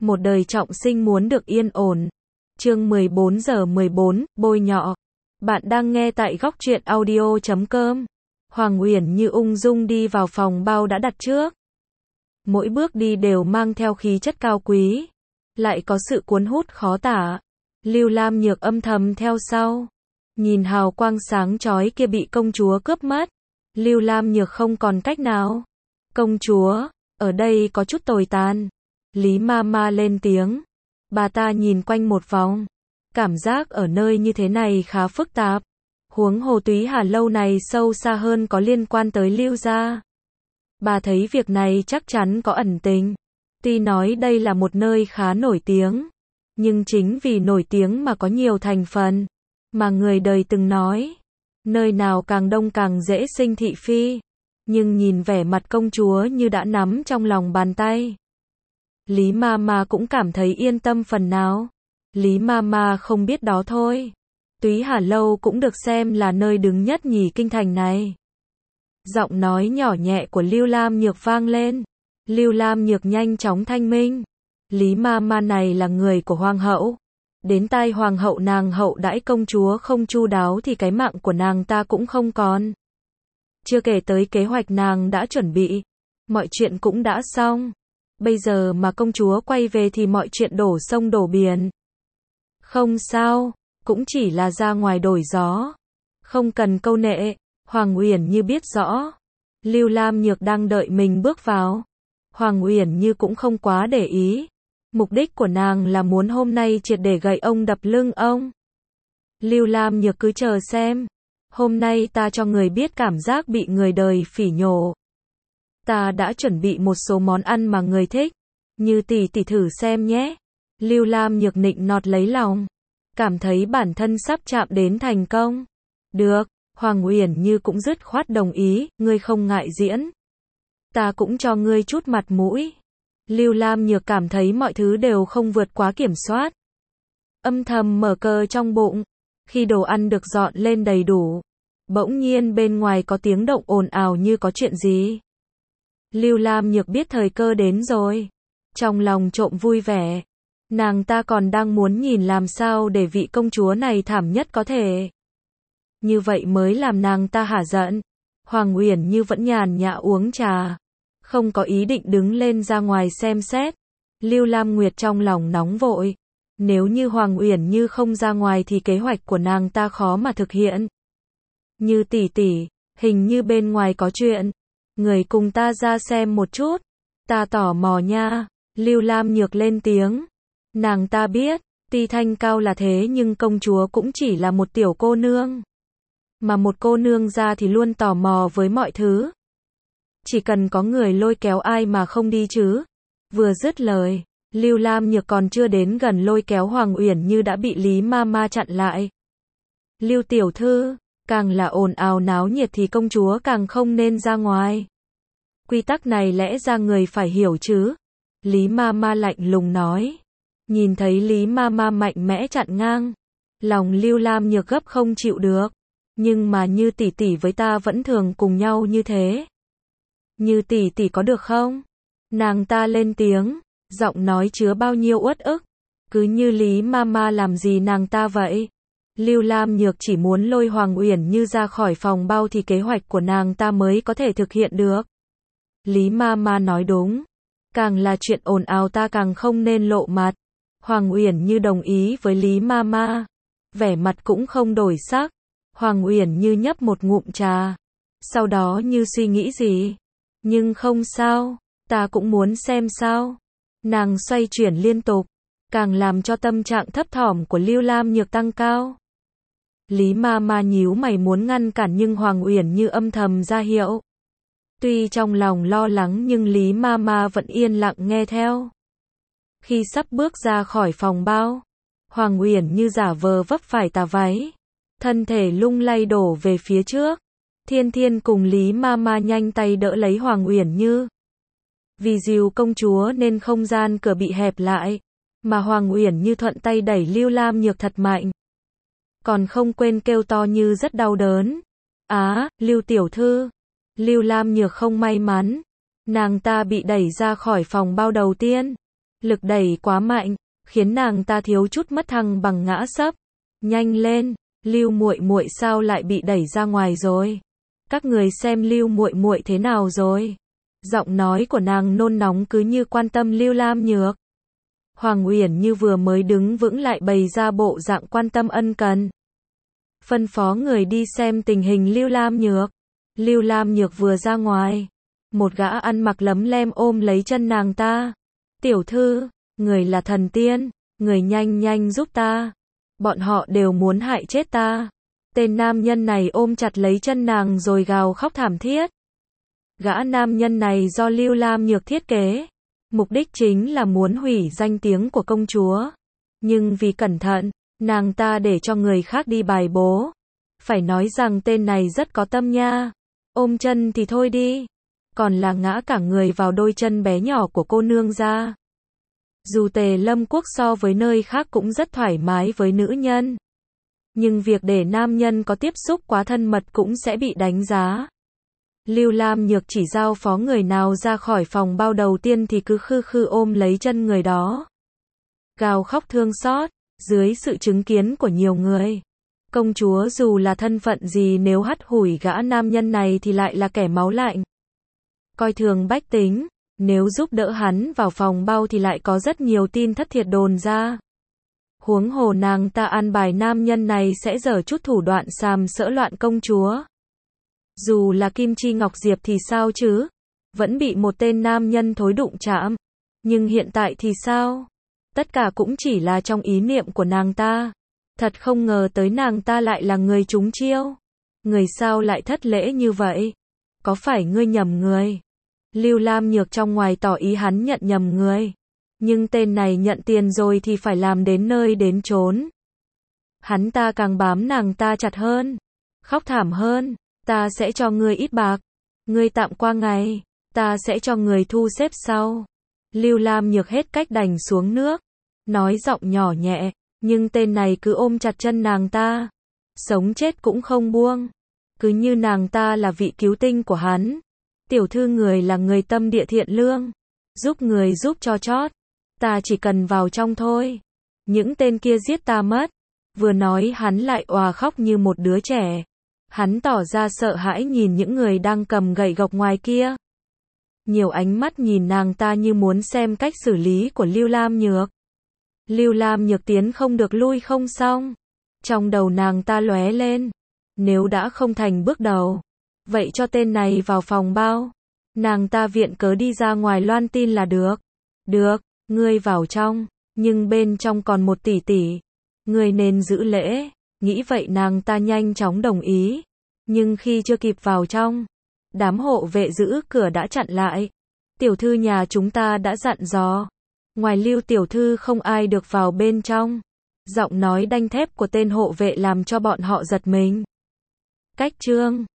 Một đời trọng sinh muốn được yên ổn. Chương 14:14, bôi nhọ. Bạn đang nghe tại Góc Truyện Audio.com. Hoàng Uyển Như ung dung đi vào phòng bao đã đặt trước. Mỗi bước đi đều mang theo khí chất cao quý, lại có sự cuốn hút khó tả. Lưu Lam Nhược âm thầm theo sau, nhìn hào quang sáng chói kia bị công chúa cướp mất. Lưu Lam Nhược không còn cách nào. Công chúa, ở đây có chút tồi tàn. Lý Mama lên tiếng. Bà ta nhìn quanh một vòng. Cảm giác ở nơi như thế này khá phức tạp. Huống hồ Túy Hà lâu này sâu xa hơn có liên quan tới Lưu gia. Bà thấy việc này chắc chắn có ẩn tình. Tuy nói đây là một nơi khá nổi tiếng, nhưng chính vì nổi tiếng mà có nhiều thành phần. Mà người đời từng nói, nơi nào càng đông càng dễ sinh thị phi. Nhưng nhìn vẻ mặt công chúa như đã nắm trong lòng bàn tay, Lý Mama cũng cảm thấy yên tâm phần nào. Lý Mama không biết đó thôi. Túy Hà lâu cũng được xem là nơi đứng nhất nhì kinh thành này. Giọng nói nhỏ nhẹ của Lưu Lam Nhược vang lên. Lưu Lam Nhược nhanh chóng thanh minh. Lý Mama này là người của hoàng hậu. Đến tai hoàng hậu nàng hậu đãi công chúa không chu đáo thì cái mạng của nàng ta cũng không còn. Chưa kể tới kế hoạch nàng đã chuẩn bị, mọi chuyện cũng đã xong. Bây giờ mà công chúa quay về thì mọi chuyện đổ sông đổ biển. Không sao, cũng chỉ là ra ngoài đổi gió. Không cần câu nệ. Hoàng Uyển Như biết rõ. Lưu Lam Nhược đang đợi mình bước vào. Hoàng Uyển Như cũng không quá để ý. Mục đích của nàng là muốn hôm nay triệt để gậy ông đập lưng ông. Lưu Lam Nhược cứ chờ xem. Hôm nay ta cho người biết cảm giác bị người đời phỉ nhổ. Ta đã chuẩn bị một số món ăn mà người thích. Như tỷ tỷ thử xem nhé. Lưu Lam Nhược nịnh nọt lấy lòng. Cảm thấy bản thân sắp chạm đến thành công. Được, Hoàng Uyển Như cũng dứt khoát đồng ý, ngươi không ngại diễn. Ta cũng cho ngươi chút mặt mũi. Lưu Lam Nhược cảm thấy mọi thứ đều không vượt quá kiểm soát. Âm thầm mở cờ trong bụng. Khi đồ ăn được dọn lên đầy đủ, bỗng nhiên bên ngoài có tiếng động ồn ào như có chuyện gì. Lưu Lam Nhược biết thời cơ đến rồi. Trong lòng trộm vui vẻ. Nàng ta còn đang muốn nhìn làm sao để vị công chúa này thảm nhất có thể. Như vậy mới làm nàng ta hả giận. Hoàng Uyển Như vẫn nhàn nhã uống trà, không có ý định đứng lên ra ngoài xem xét. Lưu Lam Nguyệt trong lòng nóng vội. Nếu như Hoàng Uyển Như không ra ngoài thì kế hoạch của nàng ta khó mà thực hiện. Như tỷ tỷ, hình như bên ngoài có chuyện. Người cùng ta ra xem một chút. Ta tò mò nha. Lưu Lam Nhược lên tiếng. Nàng ta biết, tuy thanh cao là thế nhưng công chúa cũng chỉ là một tiểu cô nương. Mà một cô nương ra thì luôn tò mò với mọi thứ. Chỉ cần có người lôi kéo ai mà không đi chứ. Vừa dứt lời, Lưu Lam Nhược còn chưa đến gần lôi kéo Hoàng Uyển Như đã bị Lý Mama chặn lại. Lưu tiểu thư, càng là ồn ào náo nhiệt thì công chúa càng không nên ra ngoài. Quy tắc này lẽ ra người phải hiểu chứ. Lý Mama lạnh lùng nói. Nhìn thấy Lý Mama mạnh mẽ chặn ngang, lòng Lưu Lam Nhược gấp không chịu được. Nhưng mà Như tỷ tỷ với ta vẫn thường cùng nhau như thế. Như tỷ tỷ có được không? Nàng ta lên tiếng, giọng nói chứa bao nhiêu uất ức. Cứ như Lý Mama làm gì nàng ta vậy? Lưu Lam Nhược chỉ muốn lôi Hoàng Uyển Như ra khỏi phòng bao thì kế hoạch của nàng ta mới có thể thực hiện được. Lý Mama nói đúng. Càng là chuyện ồn ào ta càng không nên lộ mặt. Hoàng Uyển Như đồng ý với Lý Mama. Vẻ mặt cũng không đổi sắc. Hoàng Uyển Như nhấp một ngụm trà. Sau đó như suy nghĩ gì. Nhưng không sao. Ta cũng muốn xem sao. Nàng xoay chuyển liên tục. Càng làm cho tâm trạng thấp thỏm của Lưu Lam Nhược tăng cao. Lý Mama nhíu mày muốn ngăn cản nhưng Hoàng Uyển Như âm thầm ra hiệu. Tuy trong lòng lo lắng nhưng Lý Mama vẫn yên lặng nghe theo. Khi sắp bước ra khỏi phòng bao, Hoàng Uyển Như giả vờ vấp phải tà váy. Thân thể lung lay đổ về phía trước. Thiên Thiên cùng Lý Mama nhanh tay đỡ lấy Hoàng Uyển Như. Vì dìu công chúa nên không gian cửa bị hẹp lại. Mà Hoàng Uyển Như thuận tay đẩy Lưu Lam Nhược thật mạnh. Còn không quên kêu to như rất đau đớn. Lưu tiểu thư. Lưu Lam Nhược không may mắn. Nàng ta bị đẩy ra khỏi phòng bao đầu tiên. Lực đẩy quá mạnh, khiến nàng ta thiếu chút mất thăng bằng ngã sấp. Nhanh lên, Lưu muội muội sao lại bị đẩy ra ngoài rồi? Các người xem Lưu muội muội thế nào rồi? Giọng nói của nàng nôn nóng cứ như quan tâm Lưu Lam Nhược. Hoàng Uyển Như vừa mới đứng vững lại bày ra bộ dạng quan tâm ân cần. Phân phó người đi xem tình hình Lưu Lam Nhược. Lưu Lam Nhược vừa ra ngoài, một gã ăn mặc lấm lem ôm lấy chân nàng ta. Tiểu thư, người là thần tiên, người nhanh nhanh giúp ta. Bọn họ đều muốn hại chết ta. Tên nam nhân này ôm chặt lấy chân nàng rồi gào khóc thảm thiết. Gã nam nhân này do Lưu Lam Nhược thiết kế. Mục đích chính là muốn hủy danh tiếng của công chúa. Nhưng vì cẩn thận, nàng ta để cho người khác đi bài bố. Phải nói rằng tên này rất có tâm nha. Ôm chân thì thôi đi, còn là ngã cả người vào đôi chân bé nhỏ của cô nương ra. Dù Tề Lâm Quốc so với nơi khác cũng rất thoải mái với nữ nhân, nhưng việc để nam nhân có tiếp xúc quá thân mật cũng sẽ bị đánh giá. Lưu Lam Nhược chỉ giao phó người nào ra khỏi phòng bao đầu tiên thì cứ khư khư ôm lấy chân người đó. Gào khóc thương xót, dưới sự chứng kiến của nhiều người. Công chúa dù là thân phận gì nếu hắt hủi gã nam nhân này thì lại là kẻ máu lạnh. Coi thường bách tính, nếu giúp đỡ hắn vào phòng bao thì lại có rất nhiều tin thất thiệt đồn ra. Huống hồ nàng ta an bài nam nhân này sẽ giở chút thủ đoạn sàm sỡ loạn công chúa. Dù là Kim Chi Ngọc Diệp thì sao chứ? Vẫn bị một tên nam nhân thối đụng chạm. Nhưng hiện tại thì sao? Tất cả cũng chỉ là trong ý niệm của nàng ta. Thật không ngờ tới nàng ta lại là người trúng chiêu. Người sao lại thất lễ như vậy? Có phải ngươi nhầm người? Lưu Lam Nhược trong ngoài tỏ ý hắn nhận nhầm người. Nhưng tên này nhận tiền rồi thì phải làm đến nơi đến chốn. Hắn ta càng bám nàng ta chặt hơn. Khóc thảm hơn. Ta sẽ cho ngươi ít bạc. Ngươi tạm qua ngày. Ta sẽ cho người thu xếp sau. Lưu Lam Nhược hết cách đành xuống nước. Nói giọng nhỏ nhẹ. Nhưng tên này cứ ôm chặt chân nàng ta. Sống chết cũng không buông. Cứ như nàng ta là vị cứu tinh của hắn. Tiểu thư người là người tâm địa thiện lương. Giúp người giúp cho chót. Ta chỉ cần vào trong thôi. Những tên kia giết ta mất. Vừa nói hắn lại òa khóc như một đứa trẻ. Hắn tỏ ra sợ hãi nhìn những người đang cầm gậy gộc ngoài kia. Nhiều ánh mắt nhìn nàng ta như muốn xem cách xử lý của Lưu Lam Nhược. Lưu Lam Nhược tiến không được lui không xong. Trong đầu nàng ta lóe lên. Nếu đã không thành bước đầu, vậy cho tên này vào phòng bao. Nàng ta viện cớ đi ra ngoài loan tin là được. Được, ngươi vào trong, nhưng bên trong còn một tỷ tỷ. Ngươi nên giữ lễ. Nghĩ vậy nàng ta nhanh chóng đồng ý. Nhưng khi chưa kịp vào trong, đám hộ vệ giữ cửa đã chặn lại. Tiểu thư nhà chúng ta đã dặn dò. Ngoài Lưu tiểu thư không ai được vào bên trong. Giọng nói đanh thép của tên hộ vệ làm cho bọn họ giật mình. Cách chương